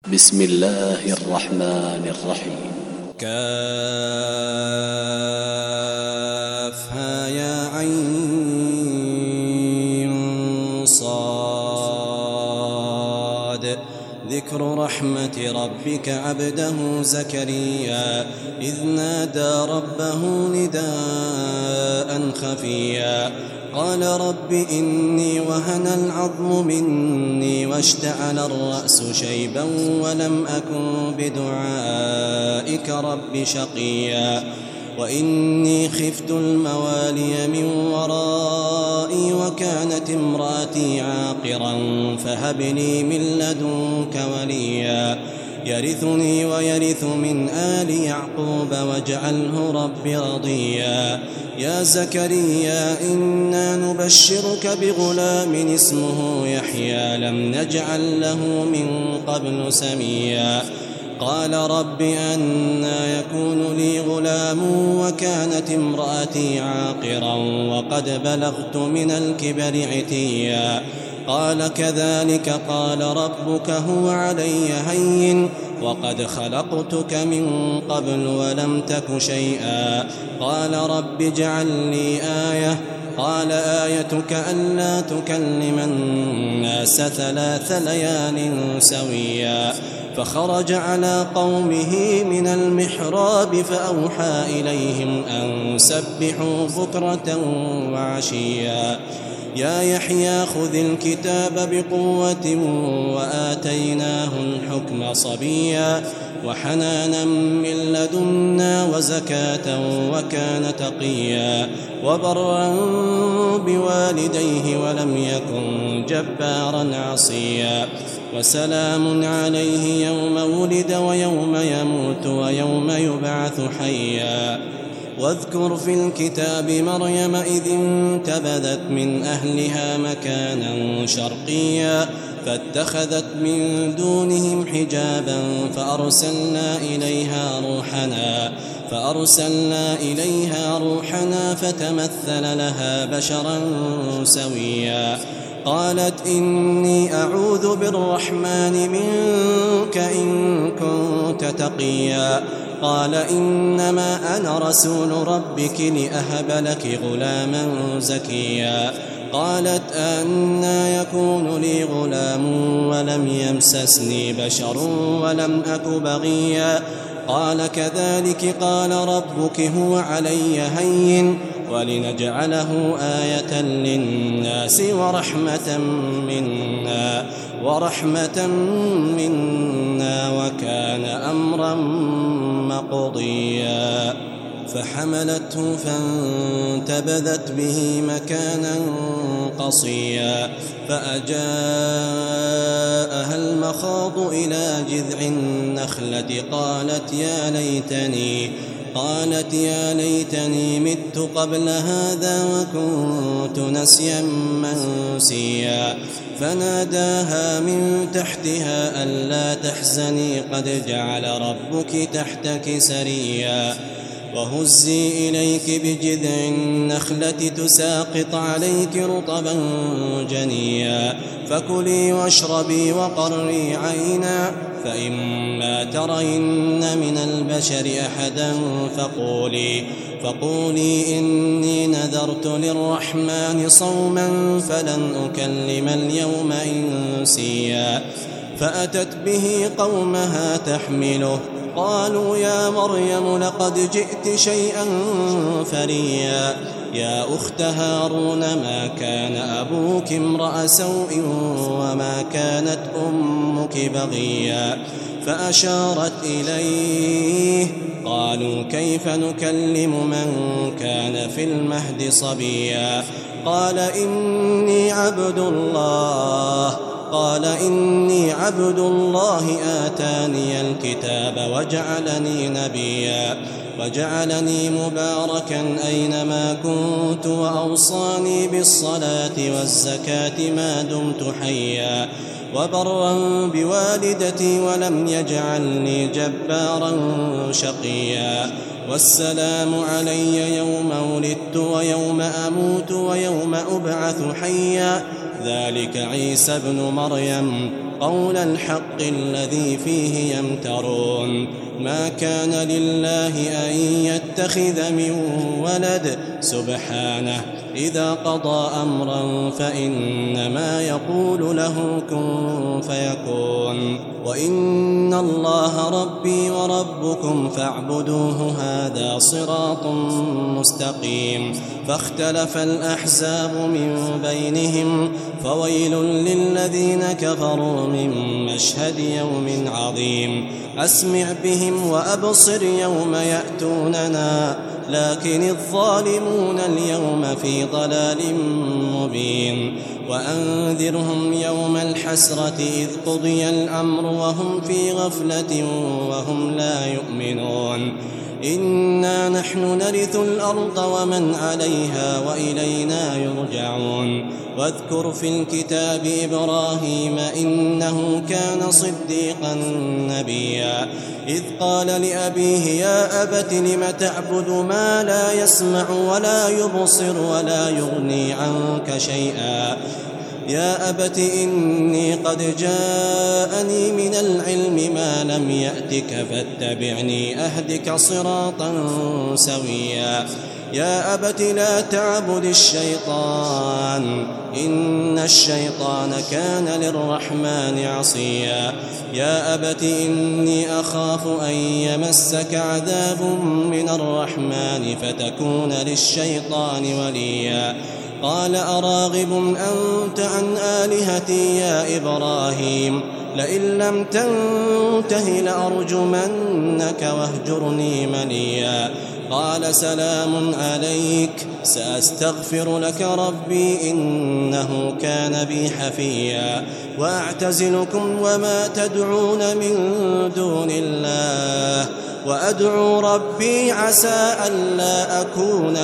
بسم الله الرحمن الرحيم. كافها يا عين صاد. ذكر رحمة ربك عبده زكريا إذ نادى ربه نداء خفيا قال رب إني وهن العظم مني واشتعل الرأس شيبا ولم أكن بدعائك رب شقيا وإني خفت الموالي من ورائي وكانت امرأتي عاقرا فهب لي من لدنك وليا يرثني ويرث من آل يعقوب واجعله رب رضيا يا زكريا إنا نبشرك بغلام اسمه يحيى لم نجعل له من قبل سميا قال رب أنى يكون لي غلام وكانت امرأتي عاقرا وقد بلغت من الكبر عتيا قال كذلك قال ربك هو علي هين وقد خلقتك من قبل ولم تك شيئا قال رب اجعل لي آية قال آيتك ألا تكلم الناس 3 ليال سويا فخرج على قومه من المحراب فأوحى إليهم أن سبحوا بكرة وعشيا يا يحيى خذ الكتاب بقوة وآتيناه الحكم صبيا وحنانا من لدنا وزكاة وكان تقيا وبرا بوالديه ولم يكن جبارا عصيا وسلام عليه يوم ولد ويوم يموت ويوم يبعث حيا واذكر في الكتاب مريم إذ انتبذت من أهلها مكانا شرقيا فاتخذت من دونهم حجابا فأرسلنا إليها روحنا فتمثل لها بشرا سويا قالت إني أعوذ بالرحمن منك إن كنت تقيا قال إنما أنا رسول ربك لأهب لك غلاما زكيا قالت أنى يكون لي غلام ولم يمسسني بشر ولم أك بغيا قال كذلك قال ربك هو علي هين ولنجعله آية للناس ورحمة منا وكان أمرا مقضيا فحملته فانتبذت به مكانا قصيا فأجاءها المخاض إلى جذع النخلة قالت يا ليتني مت قبل هذا وكنت نسيا منسيا فناداها من تحتها ألا تحزني قد جعل ربك تحتك سريا وهزي إليك بجذع النخلة تساقط عليك رطبا جنيا فكلي واشربي وقري عينا فإما ترين من البشر أحدا فقولي إني نذرت للرحمن صوما فلن أكلم اليوم إنسيا فأتت به قومها تحمله قالوا يا مريم لقد جئت شيئا فريا يا أخت هارون ما كان أبوك امرأ سوء وما كانت أمك بغيا فأشارت إليه قالوا كيف نكلم من كان في المهد صبيا قال إني عبد الله آتاني الكتاب وجعلني نبيا وجعلني مباركا أينما كنت وأوصاني بالصلاة والزكاة ما دمت حيا وبرا بوالدتي ولم يجعلني جبارا شقيا والسلام علي يوم ولدت ويوم أموت ويوم أبعث حيا ذلك عيسى ابن مريم قول الحق الذي فيه يمترون ما كان لله أن يتخذ من ولد سبحانه إذا قضى أمرا فإنما يقول له كن فيكون وإن الله ربي وربكم فاعبدوه هذا صراط مستقيم فاختلف الأحزاب من بينهم فويل للذين كفروا من مشهد يوم عظيم أسمع بهم وأبصر يوم يأتوننا لكن الظالمون اليوم في ضلال مبين وأنذرهم يوم الحسرة إذ قضي الأمر وهم في غفلة وهم لا يؤمنون إنا نحن نرث الأرض ومن عليها وإلينا يرجعون واذكر في الكتاب إبراهيم إنه كان صديقا نبيا إذ قال لأبيه يا أبت لم تعبد ما لا يسمع ولا يبصر ولا يغني عنك شيئا يا أبت إني قد جاءني من العلم ما لم يأتك فاتبعني أهدك صراطا سويا يا أبت لا تعبد الشيطان إن الشيطان كان للرحمن عصيا يا أبت إني أخاف أن يمسك عذاب من الرحمن فتكون للشيطان وليا قال أراغب أنت عن آلهتي يا إبراهيم لئن لم تنته لأرجمنك واهجرني مليا قال سلام عليك سأستغفر لك ربي إنه كان بي حفيا وأعتزلكم وما تدعون من دون الله وأدعو ربي عسى ألا أكون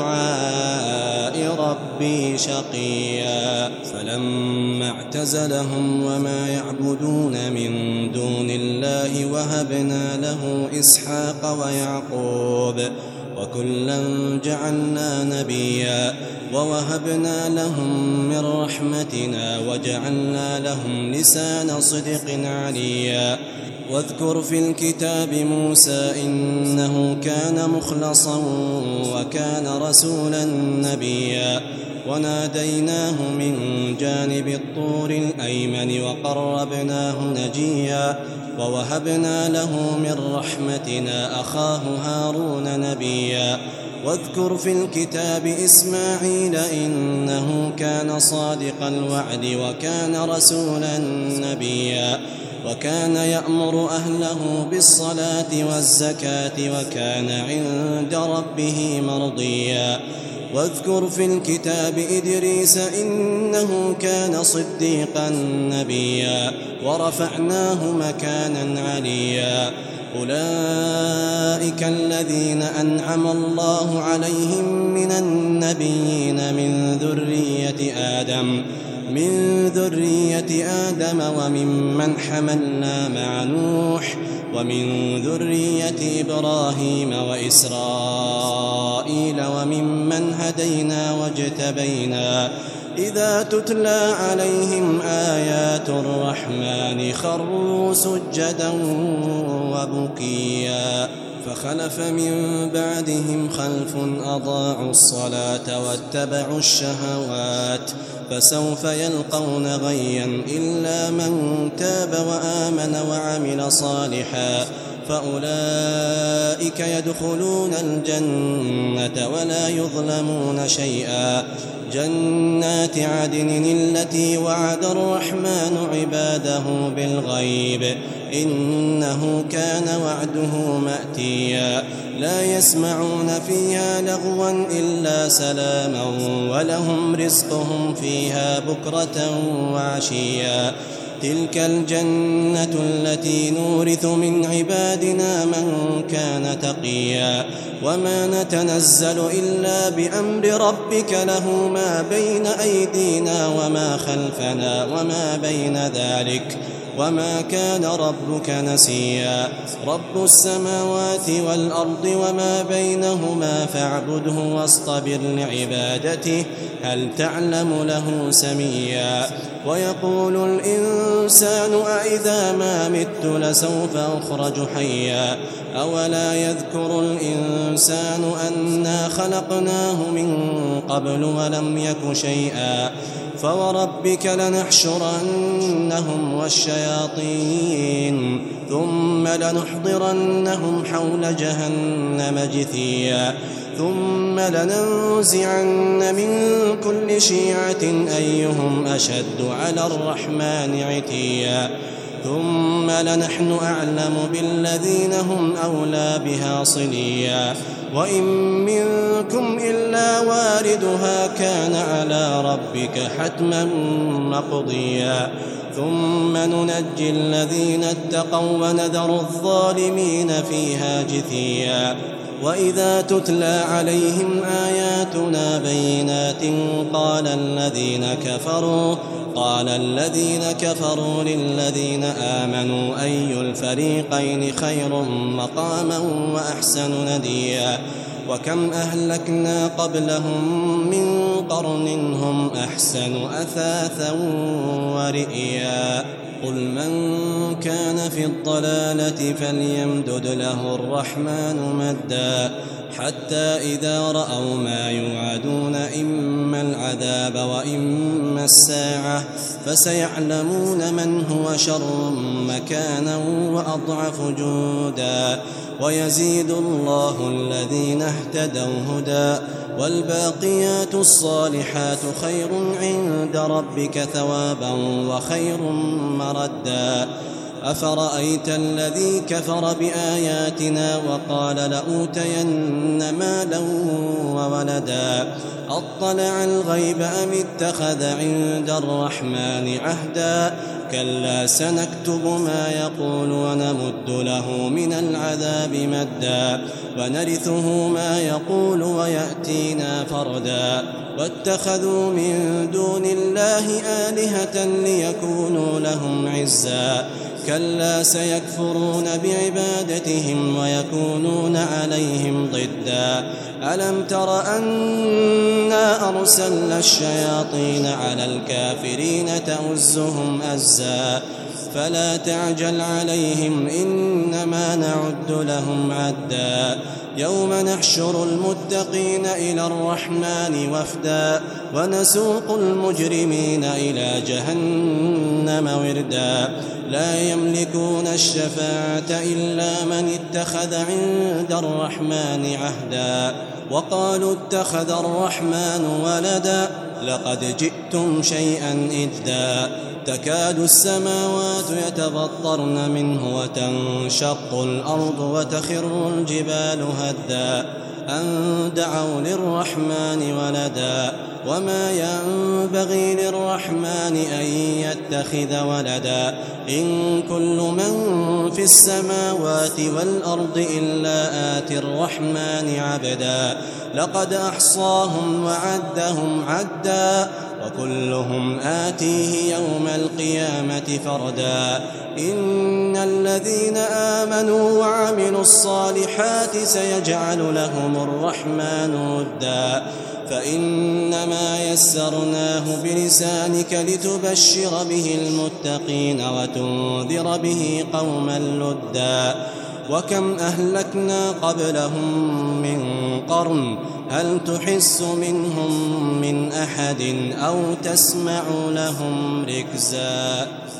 بدعاء ربي شقيا فلما اعتزلهم وما يعبدون من دون الله وهبنا له إسحاق ويعقوب وكلا جعلنا نبيا ووهبنا لهم من رحمتنا وجعلنا لهم لسان صدق عليا واذكر في الكتاب موسى إنه كان مخلصا وكان رسولا نبيا وناديناه من جانب الطور الأيمن وقربناه نجيا ووهبنا له من رحمتنا أخاه هارون نبيا واذكر في الكتاب إسماعيل إنه كان صادق الوعد وكان رسولا نبيا وكان يأمر أهله بالصلاة والزكاة وكان عند ربه مرضيا واذكر في الكتاب إدريس إنه كان صديقا نبيا ورفعناه مكانا عليا أولئك الذين أنعم الله عليهم من النبيين من ذرية آدم وممن حملنا مع نوح ومن ذرية إبراهيم وإسرائيل وممن هدينا واجتبينا إذا تتلى عليهم آيات الرحمن خروا سجدا وبكيا فخلف من بعدهم خلف أضاعوا الصلاة واتبعوا الشهوات فسوف يلقون غيا إلا من تاب وآمن وعمل صالحا فأولئك يدخلون الجنة ولا يظلمون شيئا جنات عدن التي وعد الرحمن عباده بالغيب إنه كان وعده مأتيا لا يسمعون فيها لغوا إلا سلاما ولهم رزقهم فيها بكرة وعشيا تلك الجنة التي نورث من عبادنا من كان تقيا وما نتنزل إلا بأمر ربك له ما بين أيدينا وما خلفنا وما بين ذلك وما كان ربك نسيا رب السماوات والأرض وما بينهما فاعبده واصطبر لعبادته هل تعلم له سميا ويقول الإنسان أإذا ما مت لسوف أخرج حيا أولا يذكر الإنسان أنا خلقناه من قبل ولم يك شيئا فوربك لنحشرنهم والشياطين ثم لنحضرنهم حول جهنم جثيا ثم لننزعن من كل شيعة أيهم أشد على الرحمن عتيا ثم لنحن أعلم بالذين هم أولى بها صليا وإن منكم إلا واردها كان على ربك حتما مقضيا ثم ننجي الذين اتقوا ونذر الظالمين فيها جثيا وإذا تتلى عليهم آياتنا بينات قال الذين كفروا للذين آمنوا أي الفريقين خير مقاما وأحسن نديا وكم أهلكنا قبلهم من قرن هم أحسن أثاثا ورئيا قل من كان في الضلالة فليمدد له الرحمن مدا حتى إذا رأوا ما يوعدون إما العذاب وإما الساعة فسيعلمون من هو شر مكانا وأضعف جندا ويزيد الله الذين اهتدوا هدى والباقيات الصالحات خير عند ربك ثوابا وخير مردا أفرأيت الذي كفر بآياتنا وقال لأوتين مالا وولدا أطلع الغيب أم اتخذ عند الرحمن عهدا كلا سنكتب ما يقول ونمد له من العذاب مدا ونرثه ما يقول ويأتينا فردا واتخذوا من دون الله آلهة ليكونوا لهم عزا كلا سيكفرون بعبادتهم ويكونون عليهم ضدا ألم تر أنا أرسلنا الشياطين على الكافرين تؤزهم أزا فلا تعجل عليهم إنما نعد لهم عدا يوم نحشر المتقين إلى الرحمن وفدا ونسوق المجرمين إلى جهنم وردا لا يملكون الشفاعة إلا من اتخذ عند الرحمن عهدا وقالوا اتخذ الرحمن ولدا لقد جئتم شيئا إدا تكاد السماوات يتفطرن منه وتنشق الأرض وتخر الجبال هدا أن دعوا للرحمن ولدا وما ينبغي للرحمن أن يتخذ ولدا إن كل من في السماوات والأرض إلا آتي الرحمن عبدا لقد أحصاهم وعدهم عدا وكلهم آتيه يوم القيامة فردا إن الذين آمنوا وعملوا الصالحات سيجعل لهم الرحمن ودا فإنما يسرناه بلسانك لتبشر به المتقين وتنذر به قوما لدا وكم أهلكنا قبلهم من قرن هل تحس منهم من أحد أو تسمع لهم ركزا